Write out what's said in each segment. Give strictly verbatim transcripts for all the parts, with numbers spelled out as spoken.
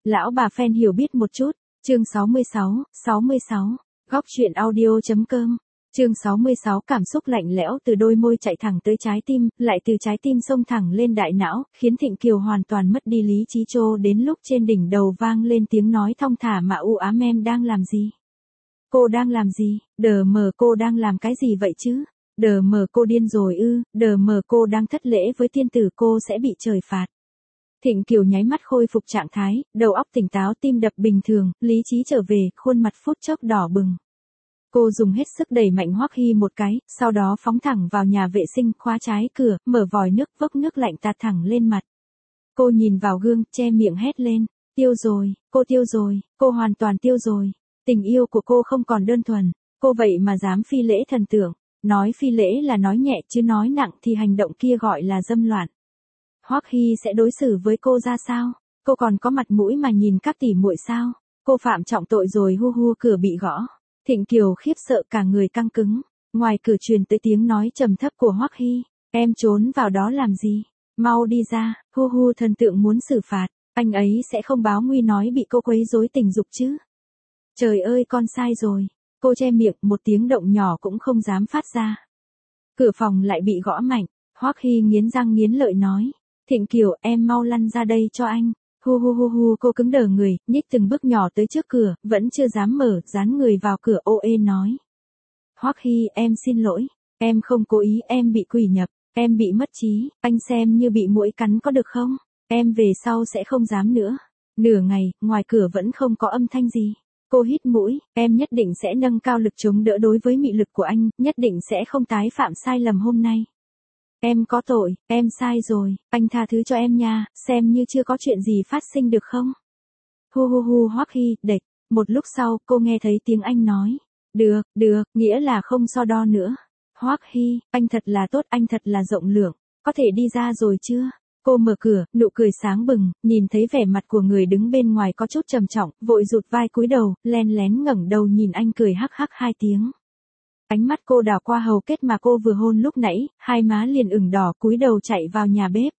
Lão bà fan hiểu biết một chút, chương sáu mươi sáu, sáu mươi sáu, góc truyện audio.com, chương sáu mươi sáu cảm xúc lạnh lẽo từ đôi môi chạy thẳng tới trái tim, lại từ trái tim xông thẳng lên đại não, khiến Thịnh Kiều hoàn toàn mất đi lý trí trô đến lúc trên đỉnh đầu vang lên tiếng nói thong thả mà u ám em đang làm gì? Cô đang làm gì? Đờ mờ cô đang làm cái gì vậy chứ? Đờ mờ cô điên rồi ư, đờ mờ cô đang thất lễ với tiên tử cô sẽ bị trời phạt. Thịnh Kiều nháy mắt khôi phục trạng thái, đầu óc tỉnh táo tim đập bình thường, lý trí trở về, khuôn mặt phút chốc đỏ bừng. Cô dùng hết sức đẩy mạnh Hoắc Hy một cái, sau đó phóng thẳng vào nhà vệ sinh, khóa trái cửa, mở vòi nước, vốc nước lạnh tạt thẳng lên mặt. Cô nhìn vào gương, che miệng hét lên, tiêu rồi, cô tiêu rồi, cô hoàn toàn tiêu rồi. Tình yêu của cô không còn đơn thuần, cô vậy mà dám phi lễ thần tượng. Nói phi lễ là nói nhẹ chứ nói nặng thì hành động kia gọi là dâm loạn. Hoắc Hy sẽ đối xử với cô ra sao? Cô còn có mặt mũi mà nhìn các tỷ muội sao? Cô phạm trọng tội rồi hu hu cửa bị gõ. Thịnh Kiều khiếp sợ cả người căng cứng. Ngoài cửa truyền tới tiếng nói trầm thấp của Hoắc Hy. Em trốn vào đó làm gì? Mau đi ra, hu hu thần tượng muốn xử phạt. Anh ấy sẽ không báo nguy nói bị cô quấy rối tình dục chứ? Trời ơi con sai rồi. Cô che miệng một tiếng động nhỏ cũng không dám phát ra. Cửa phòng lại bị gõ mạnh. Hoắc Hy nghiến răng nghiến lợi nói. Thịnh Kiều em mau lăn ra đây cho anh. Hu hu hu hu cô cứng đờ người, nhích từng bước nhỏ tới trước cửa, vẫn chưa dám mở, dán người vào cửa ô ê nói. Hoắc Hy em xin lỗi, em không cố ý, em bị quỷ nhập, em bị mất trí, anh xem như bị muỗi cắn có được không? Em về sau sẽ không dám nữa. Nửa ngày, ngoài cửa vẫn không có âm thanh gì. Cô hít mũi, em nhất định sẽ nâng cao lực chống đỡ đối với mị lực của anh, nhất định sẽ không tái phạm sai lầm hôm nay. Em có tội, em sai rồi, anh tha thứ cho em nha, xem như chưa có chuyện gì phát sinh được không? Hu hu hu Hoắc Hy, đệt, một lúc sau cô nghe thấy tiếng anh nói. Được, được, nghĩa là không so đo nữa. Hoắc Hy, anh thật là tốt, anh thật là rộng lượng, có thể đi ra rồi chưa? Cô mở cửa, nụ cười sáng bừng, nhìn thấy vẻ mặt của người đứng bên ngoài có chút trầm trọng, vội rụt vai cúi đầu, len lén ngẩng đầu nhìn anh cười hắc hắc hai tiếng. Ánh mắt cô đảo qua hầu kết mà cô vừa hôn lúc nãy, hai má liền ửng đỏ cúi đầu chạy vào nhà bếp.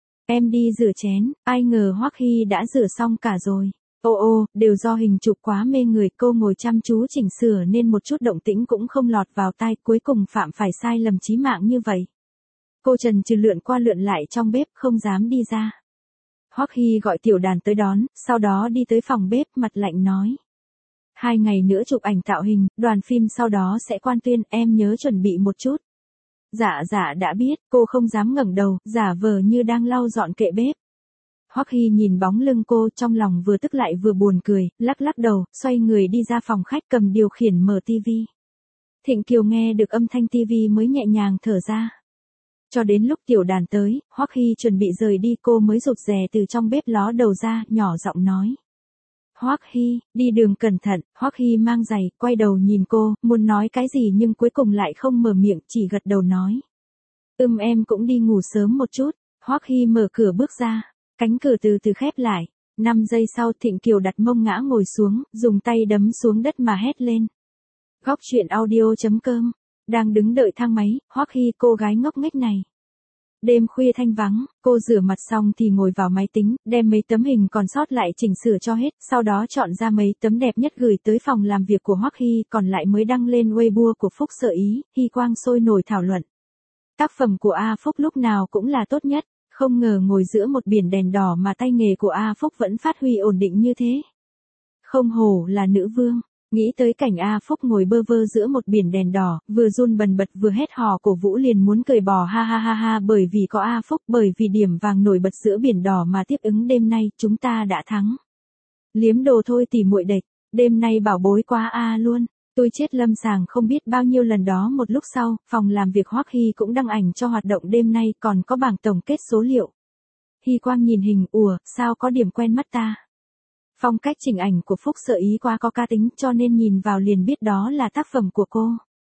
Em đi rửa chén, ai ngờ Hoắc Hy đã rửa xong cả rồi. Ô ô, đều do hình chụp quá mê người, cô ngồi chăm chú chỉnh sửa nên một chút động tĩnh cũng không lọt vào tai, cuối cùng phạm phải sai lầm chí mạng như vậy. Cô trần trừ lượn qua lượn lại trong bếp, không dám đi ra. Hoắc Hy gọi tiểu đàn tới đón, sau đó đi tới phòng bếp, mặt lạnh nói. Hai ngày nữa chụp ảnh tạo hình, đoàn phim sau đó sẽ quan tuyên, em nhớ chuẩn bị một chút. Dạ dạ đã biết, cô không dám ngẩng đầu, giả vờ như đang lau dọn kệ bếp. Hoắc Hy nhìn bóng lưng cô trong lòng vừa tức lại vừa buồn cười, lắc lắc đầu, xoay người đi ra phòng khách cầm điều khiển mở tivi. Thịnh Kiều nghe được âm thanh tivi mới nhẹ nhàng thở ra. Cho đến lúc tiểu đàn tới, Hoắc Hy chuẩn bị rời đi cô mới rụt rè từ trong bếp ló đầu ra, nhỏ giọng nói. Hoắc Hy, đi đường cẩn thận, Hoắc Hy mang giày, quay đầu nhìn cô, muốn nói cái gì nhưng cuối cùng lại không mở miệng, chỉ gật đầu nói. Ừm em cũng đi ngủ sớm một chút, Hoắc Hy mở cửa bước ra, cánh cửa từ từ khép lại, năm giây sau Thịnh Kiều đặt mông ngã ngồi xuống, dùng tay đấm xuống đất mà hét lên. Góc truyện audio.com, đang đứng đợi thang máy, Hoắc Hy cô gái ngốc nghếch này. Đêm khuya thanh vắng, cô rửa mặt xong thì ngồi vào máy tính, đem mấy tấm hình còn sót lại chỉnh sửa cho hết, sau đó chọn ra mấy tấm đẹp nhất gửi tới phòng làm việc của Hoắc Hy, còn lại mới đăng lên Weibo của Phúc Sợ Ý, Hy Quang sôi nổi thảo luận. Tác phẩm của A Phúc lúc nào cũng là tốt nhất, không ngờ ngồi giữa một biển đèn đỏ mà tay nghề của A Phúc vẫn phát huy ổn định như thế. Không hổ là nữ vương. Nghĩ tới cảnh A Phúc ngồi bơ vơ giữa một biển đèn đỏ, vừa run bần bật vừa hét hò cổ vũ liền muốn cười bò ha ha ha ha bởi vì có A Phúc, bởi vì điểm vàng nổi bật giữa biển đỏ mà tiếp ứng đêm nay, chúng ta đã thắng. Liếm đồ thôi tỉ muội đệt, đêm nay bảo bối quá A luôn, tôi chết lâm sàng không biết bao nhiêu lần đó. Một lúc sau, phòng làm việc Hoắc Hy cũng đăng ảnh cho hoạt động đêm nay, còn có bảng tổng kết số liệu. Hy Quang nhìn hình, ủa, sao có điểm quen mắt ta? Phong cách chỉnh ảnh của Phúc Sợ Ý quá có cá tính cho nên nhìn vào liền biết đó là tác phẩm của cô.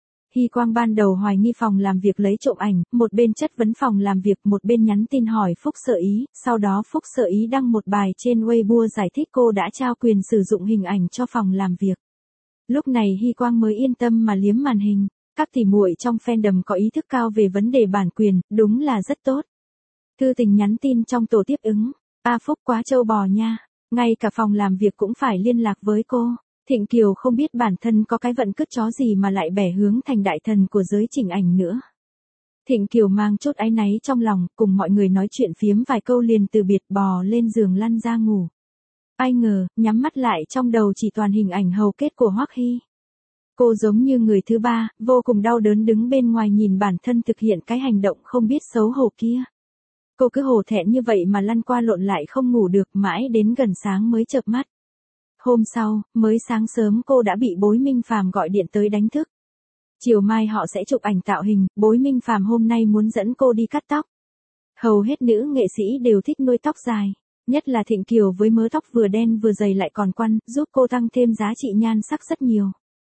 Hy Quang ban đầu hoài nghi phòng làm việc lấy trộm ảnh, một bên chất vấn phòng làm việc, một bên nhắn tin hỏi Phúc Sợ Ý, sau đó Phúc Sợ Ý đăng một bài trên Weibo giải thích cô đã trao quyền sử dụng hình ảnh cho phòng làm việc. Lúc này Hy Quang mới yên tâm mà liếm màn hình, các tỷ muội trong fandom có ý thức cao về vấn đề bản quyền, đúng là rất tốt. Thư tình nhắn tin trong tổ tiếp ứng, A Phúc quá trâu bò nha. Ngay cả phòng làm việc cũng phải liên lạc với cô. Thịnh Kiều không biết bản thân có cái vận cứt chó gì mà lại bẻ hướng thành đại thần của giới chỉnh ảnh nữa. Thịnh Kiều mang chút áy náy trong lòng, cùng mọi người nói chuyện phiếm vài câu liền từ biệt bò lên giường lăn ra ngủ. Ai ngờ, nhắm mắt lại trong đầu chỉ toàn hình ảnh hầu kết của Hoắc Hy. Cô giống như người thứ ba, vô cùng đau đớn đứng bên ngoài nhìn bản thân thực hiện cái hành động không biết xấu hổ kia. Cô cứ hổ thẹn như vậy mà lăn qua lộn lại không ngủ được, mãi đến gần sáng mới chợp mắt. Hôm sau, mới sáng sớm cô đã bị Bối Minh Phàm gọi điện tới đánh thức. Chiều mai họ sẽ chụp ảnh tạo hình, Bối Minh Phàm hôm nay muốn dẫn cô đi cắt tóc. Hầu hết nữ nghệ sĩ đều thích nuôi tóc dài, nhất là Thịnh Kiều với mớ tóc vừa đen vừa dày lại còn quăn, giúp cô tăng thêm giá trị nhan sắc rất nhiều.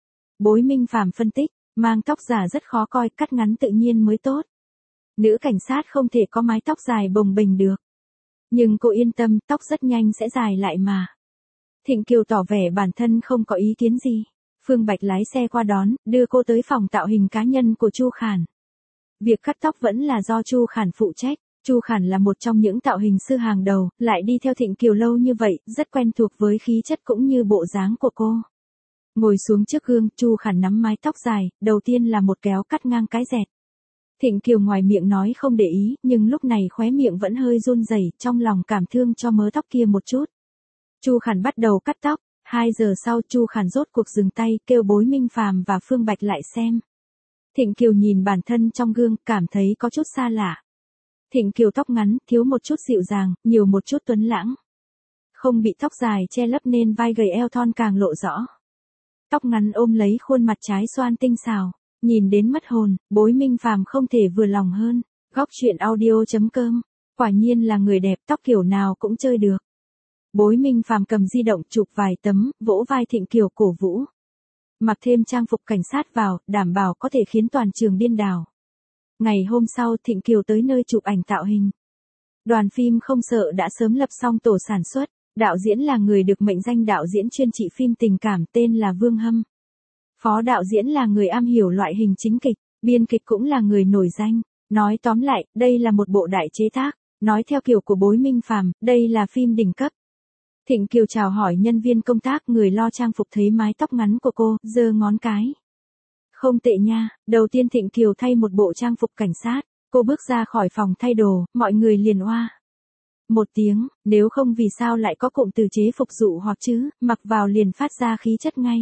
Bối Minh Phàm phân tích, mang tóc giả rất khó coi, cắt ngắn tự nhiên mới tốt. Nữ cảnh sát không thể có mái tóc dài bồng bềnh được. Nhưng cô yên tâm, tóc rất nhanh sẽ dài lại mà. Thịnh Kiều tỏ vẻ bản thân không có ý kiến gì. Phương Bạch lái xe qua đón, đưa cô tới phòng tạo hình cá nhân của Chu Khản. Việc cắt tóc vẫn là do Chu Khản phụ trách. Chu Khản là một trong những tạo hình sư hàng đầu, lại đi theo Thịnh Kiều lâu như vậy, rất quen thuộc với khí chất cũng như bộ dáng của cô. Ngồi xuống trước gương, Chu Khản nắm mái tóc dài, đầu tiên là một kéo cắt ngang cái dẹt. Thịnh Kiều ngoài miệng nói không để ý, nhưng lúc này khóe miệng vẫn hơi run rẩy, trong lòng cảm thương cho mớ tóc kia một chút. Chu Khản bắt đầu cắt tóc, hai giờ sau Chu Khản rốt cuộc dừng tay, kêu Bối Minh Phàm và Phương Bạch lại xem. Thịnh Kiều nhìn bản thân trong gương, cảm thấy có chút xa lạ. Thịnh Kiều tóc ngắn, thiếu một chút dịu dàng, nhiều một chút tuấn lãng. Không bị tóc dài che lấp nên vai gầy eo thon càng lộ rõ. Tóc ngắn ôm lấy khuôn mặt trái xoan tinh xảo, nhìn đến mất hồn, Bối Minh Phàm không thể vừa lòng hơn. Góc truyện audio chấm com, quả nhiên là người đẹp, tóc kiểu nào cũng chơi được. Bối Minh Phàm cầm di động chụp vài tấm, vỗ vai Thịnh Kiều cổ vũ. Mặc thêm trang phục cảnh sát vào, đảm bảo có thể khiến toàn trường điên đảo. Ngày hôm sau Thịnh Kiều tới nơi chụp ảnh tạo hình. Đoàn phim không sợ đã sớm lập xong tổ sản xuất, đạo diễn là người được mệnh danh đạo diễn chuyên trị phim tình cảm tên là Vương Hâm. Phó đạo diễn là người am hiểu loại hình chính kịch, biên kịch cũng là người nổi danh. Nói tóm lại, đây là một bộ đại chế tác, nói theo kiểu của Bối Minh Phàm, đây là phim đỉnh cấp. Thịnh Kiều chào hỏi nhân viên công tác, người lo trang phục thấy mái tóc ngắn của cô, giơ ngón cái. Không tệ nha, đầu tiên Thịnh Kiều thay một bộ trang phục cảnh sát, cô bước ra khỏi phòng thay đồ, mọi người liền oa. Một tiếng, nếu không vì sao lại có cụm từ chế phục dụ hoặc chứ, mặc vào liền phát ra khí chất ngay.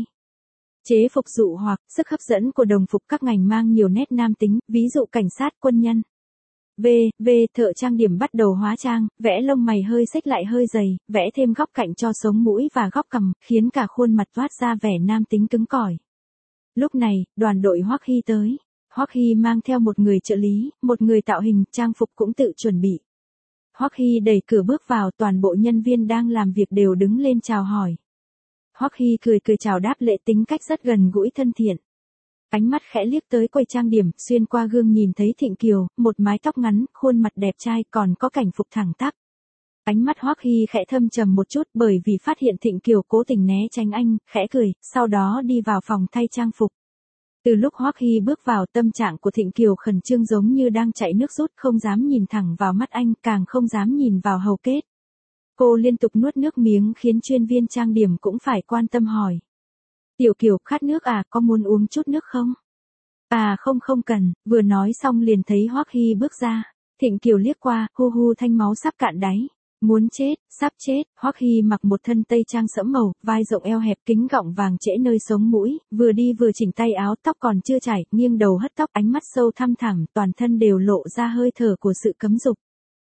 Chế phục dụ hoặc, sức hấp dẫn của đồng phục các ngành mang nhiều nét nam tính, ví dụ cảnh sát, quân nhân. V, V, thợ trang điểm bắt đầu hóa trang, vẽ lông mày hơi xếch lại hơi dày, vẽ thêm góc cạnh cho sống mũi và góc cằm, khiến cả khuôn mặt toát ra vẻ nam tính cứng cỏi. Lúc này, đoàn đội Hoắc Hy tới. Hoắc Hy mang theo một người trợ lý, một người tạo hình, trang phục cũng tự chuẩn bị. Hoắc Hy đẩy cửa bước vào, toàn bộ nhân viên đang làm việc đều đứng lên chào hỏi. Hoắc Hy cười cười chào đáp lễ, tính cách rất gần gũi thân thiện. Ánh mắt khẽ liếc tới quầy trang điểm, xuyên qua gương nhìn thấy Thịnh Kiều, một mái tóc ngắn, khuôn mặt đẹp trai, còn có cảnh phục thẳng tắp. Ánh mắt Hoắc Hy khẽ thâm trầm một chút bởi vì phát hiện Thịnh Kiều cố tình né tránh anh, khẽ cười, sau đó đi vào phòng thay trang phục. Từ lúc Hoắc Hy bước vào, tâm trạng của Thịnh Kiều khẩn trương giống như đang chạy nước rút, không dám nhìn thẳng vào mắt anh, càng không dám nhìn vào hầu kết. Cô liên tục nuốt nước miếng khiến chuyên viên trang điểm cũng phải quan tâm hỏi. Tiểu Kiều, khát nước à, có muốn uống chút nước không? À không không cần, vừa nói xong liền thấy Hoắc Hy bước ra. Thịnh Kiều liếc qua, hu hu thanh máu sắp cạn đáy. Muốn chết, sắp chết. Hoắc Hy mặc một thân tây trang sẫm màu, vai rộng eo hẹp, kính gọng vàng trễ nơi sống mũi, vừa đi vừa chỉnh tay áo, tóc còn chưa chải, nghiêng đầu hất tóc, ánh mắt sâu thăm thẳm, toàn thân đều lộ ra hơi thở của sự cấm dục.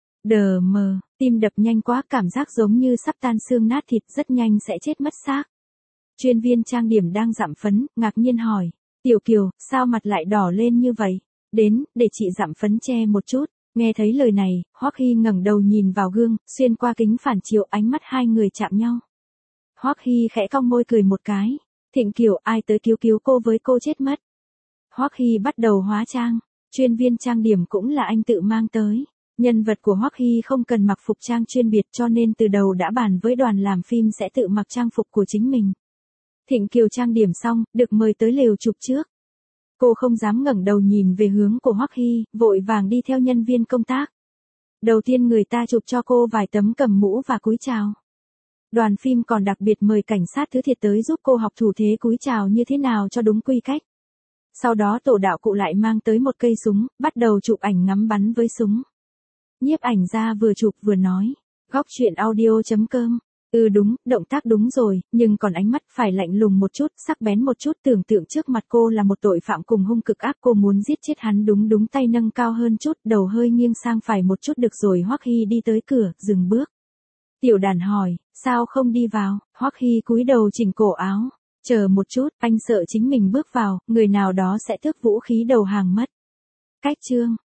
Đờ mờ, tim đập nhanh quá, cảm giác giống như sắp tan xương nát thịt, rất nhanh sẽ chết mất xác. Chuyên viên trang điểm đang dặm phấn, ngạc nhiên hỏi, Tiểu Kiều, sao mặt lại đỏ lên như vậy? Đến, để chị dặm phấn che một chút. Nghe thấy lời này, Hoắc Hy ngẩng đầu nhìn vào gương, xuyên qua kính phản chiếu, ánh mắt hai người chạm nhau. Hoắc Hy khẽ cong môi cười một cái. Thịnh Kiều, ai tới cứu cứu cô với cô chết mất. Hoắc Hy bắt đầu hóa trang, chuyên viên trang điểm cũng là anh tự mang tới. Nhân vật của Hoắc Hy không cần mặc phục trang chuyên biệt cho nên từ đầu đã bàn với đoàn làm phim sẽ tự mặc trang phục của chính mình. Thịnh Kiều trang điểm xong, được mời tới lều chụp trước. Cô không dám ngẩng đầu nhìn về hướng của Hoắc Hy, vội vàng đi theo nhân viên công tác. Đầu tiên người ta chụp cho cô vài tấm cầm mũ và cúi chào. Đoàn phim còn đặc biệt mời cảnh sát thứ thiệt tới giúp cô học thủ thế cúi chào như thế nào cho đúng quy cách. Sau đó tổ đạo cụ lại mang tới một cây súng, bắt đầu chụp ảnh ngắm bắn với súng. Nhiếp ảnh gia vừa chụp vừa nói. Góc truyện audio chấm com. Ừ đúng, động tác đúng rồi, nhưng còn ánh mắt phải lạnh lùng một chút, sắc bén một chút, tưởng tượng trước mặt cô là một tội phạm cùng hung cực ác, cô muốn giết chết hắn, đúng đúng, tay nâng cao hơn chút, đầu hơi nghiêng sang phải một chút. Được rồi. Hoắc Hy đi tới cửa, dừng bước. Tiểu Đàn hỏi, sao không đi vào? Hoắc Hy cúi đầu chỉnh cổ áo. Chờ một chút, anh sợ chính mình bước vào, người nào đó sẽ tước vũ khí đầu hàng mất. Cách chương